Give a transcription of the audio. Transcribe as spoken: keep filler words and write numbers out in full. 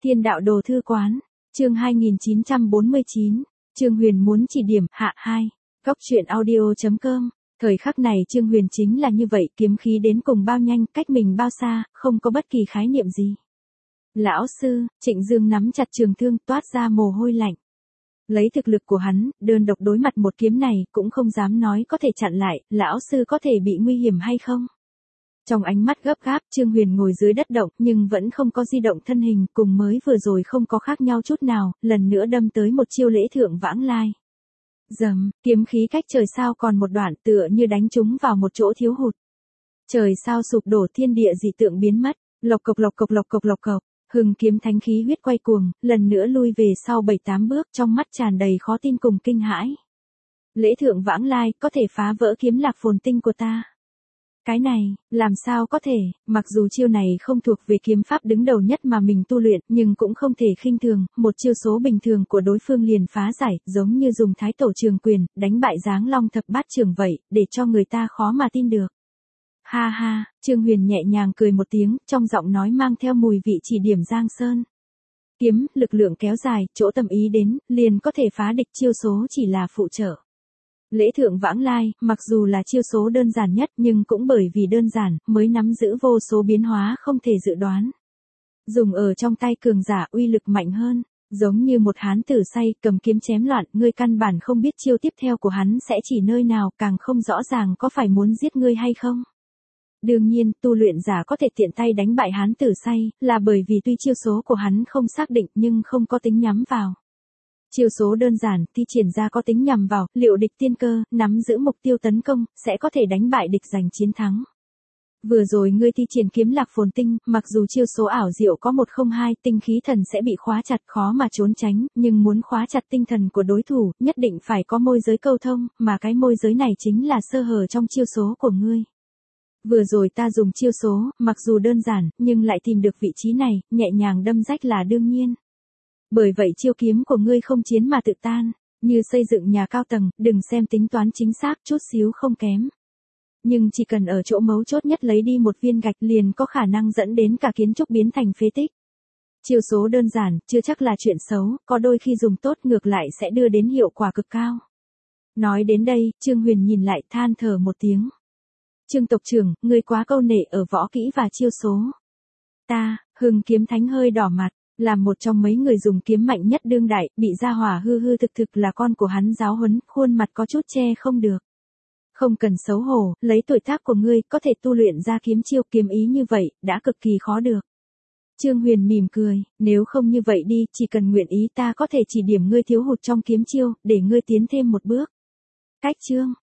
Thiên đạo đồ thư quán, chương hai nghìn chín trăm bốn mươi chín, Trương Huyền muốn chỉ điểm, hạ hai, góc truyện audio chấm com. Thời khắc này Trương Huyền chính là như vậy, kiếm khí đến cùng bao nhanh, cách mình bao xa, không có bất kỳ khái niệm gì. Lão sư, Trịnh Dương nắm chặt trường thương, toát ra mồ hôi lạnh. Lấy thực lực của hắn, đơn độc đối mặt một kiếm này, cũng không dám nói có thể chặn lại, lão sư có thể bị nguy hiểm hay không? Trong ánh mắt gấp gáp, Trương Huyền ngồi dưới đất động, nhưng vẫn không có di động thân hình, cùng mới vừa rồi không có khác nhau chút nào, lần nữa đâm tới một chiêu lễ thượng vãng lai. Dầm, kiếm khí cách trời sao còn một đoạn, tựa như đánh trúng vào một chỗ thiếu hụt. Trời sao sụp đổ, thiên địa dị tượng biến mất, lộc cộc lộc cộc lộc cộc lộc cộc, hừng kiếm thánh khí huyết quay cuồng, lần nữa lui về sau bảy tám bước, trong mắt tràn đầy khó tin cùng kinh hãi. Lễ thượng vãng lai, có thể phá vỡ kiếm lạc phồn tinh của ta. Cái này, làm sao có thể, mặc dù chiêu này không thuộc về kiếm pháp đứng đầu nhất mà mình tu luyện, nhưng cũng không thể khinh thường, một chiêu số bình thường của đối phương liền phá giải, giống như dùng thái tổ trường quyền, đánh bại Giáng Long thập bát trường vậy, để cho người ta khó mà tin được. Ha ha, Trương Huyền nhẹ nhàng cười một tiếng, trong giọng nói mang theo mùi vị chỉ điểm Giang Sơn. Kiếm, lực lượng kéo dài, chỗ tâm ý đến, liền có thể phá địch, chiêu số chỉ là phụ trợ. Lễ thượng vãng lai, mặc dù là chiêu số đơn giản nhất nhưng cũng bởi vì đơn giản, mới nắm giữ vô số biến hóa không thể dự đoán. Dùng ở trong tay cường giả uy lực mạnh hơn, giống như một hán tử say cầm kiếm chém loạn, ngươi căn bản không biết chiêu tiếp theo của hắn sẽ chỉ nơi nào, càng không rõ ràng có phải muốn giết ngươi hay không. Đương nhiên, tu luyện giả có thể tiện tay đánh bại hán tử say, là bởi vì tuy chiêu số của hắn không xác định nhưng không có tính nhắm vào. Chiêu số đơn giản, thi triển ra có tính nhằm vào, liệu địch tiên cơ, nắm giữ mục tiêu tấn công, sẽ có thể đánh bại địch giành chiến thắng. Vừa rồi ngươi thi triển kiếm lạc phồn tinh, mặc dù chiêu số ảo diệu có một không hai, tinh khí thần sẽ bị khóa chặt, khó mà trốn tránh, nhưng muốn khóa chặt tinh thần của đối thủ, nhất định phải có môi giới câu thông, mà cái môi giới này chính là sơ hở trong chiêu số của ngươi. Vừa rồi ta dùng chiêu số, mặc dù đơn giản, nhưng lại tìm được vị trí này, nhẹ nhàng đâm rách là đương nhiên. Bởi vậy chiêu kiếm của ngươi không chiến mà tự tan, như xây dựng nhà cao tầng, đừng xem tính toán chính xác, chút xíu không kém. Nhưng chỉ cần ở chỗ mấu chốt nhất lấy đi một viên gạch liền có khả năng dẫn đến cả kiến trúc biến thành phế tích. Chiêu số đơn giản, chưa chắc là chuyện xấu, có đôi khi dùng tốt ngược lại sẽ đưa đến hiệu quả cực cao. Nói đến đây, Trương Huyền nhìn lại than thở một tiếng. Trương tộc trưởng, ngươi quá câu nệ ở võ kỹ và chiêu số. Ta, hừng kiếm thánh hơi đỏ mặt. Làm một trong mấy người dùng kiếm mạnh nhất đương đại, bị gia hỏa hư hư thực thực là con của hắn giáo huấn, khuôn mặt có chút che không được. Không cần xấu hổ, lấy tuổi tác của ngươi, có thể tu luyện ra kiếm chiêu kiếm ý như vậy, đã cực kỳ khó được. Trương Huyền mỉm cười, nếu không như vậy đi, chỉ cần nguyện ý ta có thể chỉ điểm ngươi thiếu hụt trong kiếm chiêu, để ngươi tiến thêm một bước. Cách chương,